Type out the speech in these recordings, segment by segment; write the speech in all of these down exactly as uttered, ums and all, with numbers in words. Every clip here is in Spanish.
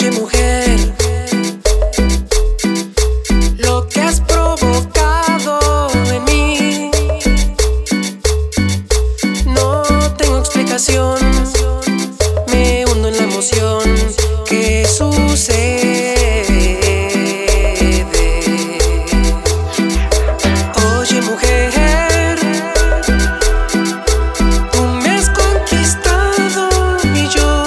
Oye, mujer, lo que has provocado en mí, no tengo explicación. Me hundo en la emoción que sucede. Oye, mujer, tú me has conquistado y yo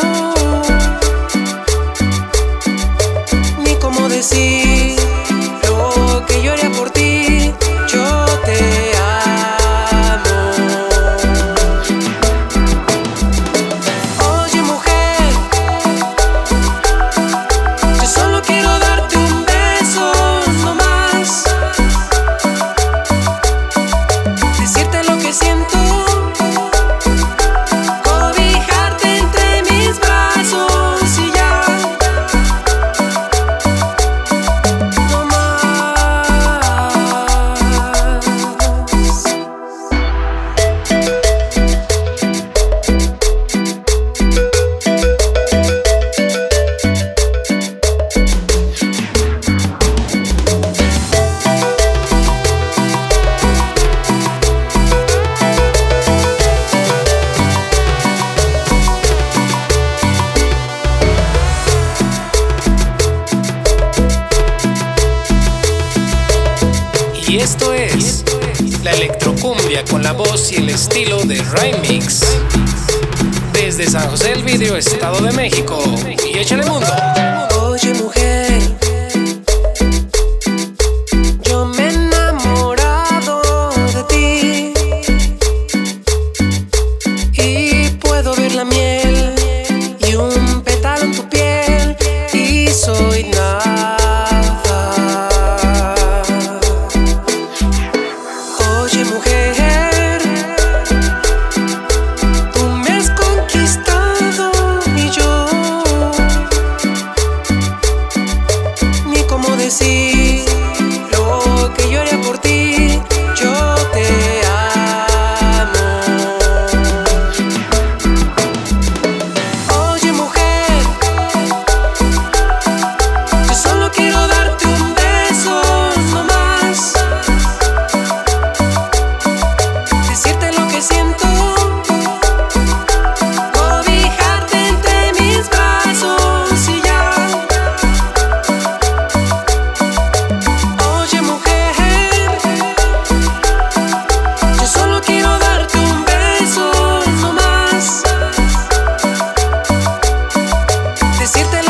ni cómo decir lo que yo haría por ti. Yo te amo. Oye, mujer, yo solo quiero darte un beso, no más. Decirte lo que siento, cobijarte entre mis brazos y ya. No más. Y esto es la electrocumbia con la voz y el estilo de Remix. Desde San José del Vidrio, Estado de México. Y échale mundo. Oye, mujer, yo me he enamorado de ti y puedo ver la miel y un pétalo en tu piel y soy nada. Oye, mujer, tú me has conquistado y yo ni cómo decir lo que yo haría por ti. Yo te amo. Oye, mujer, yo solo quiero darte un beso, no más. Decirte lo que siento, cobijarte entre mis brazos y ya. Oye, mujer, yo solo quiero darte un beso, no más. Decirte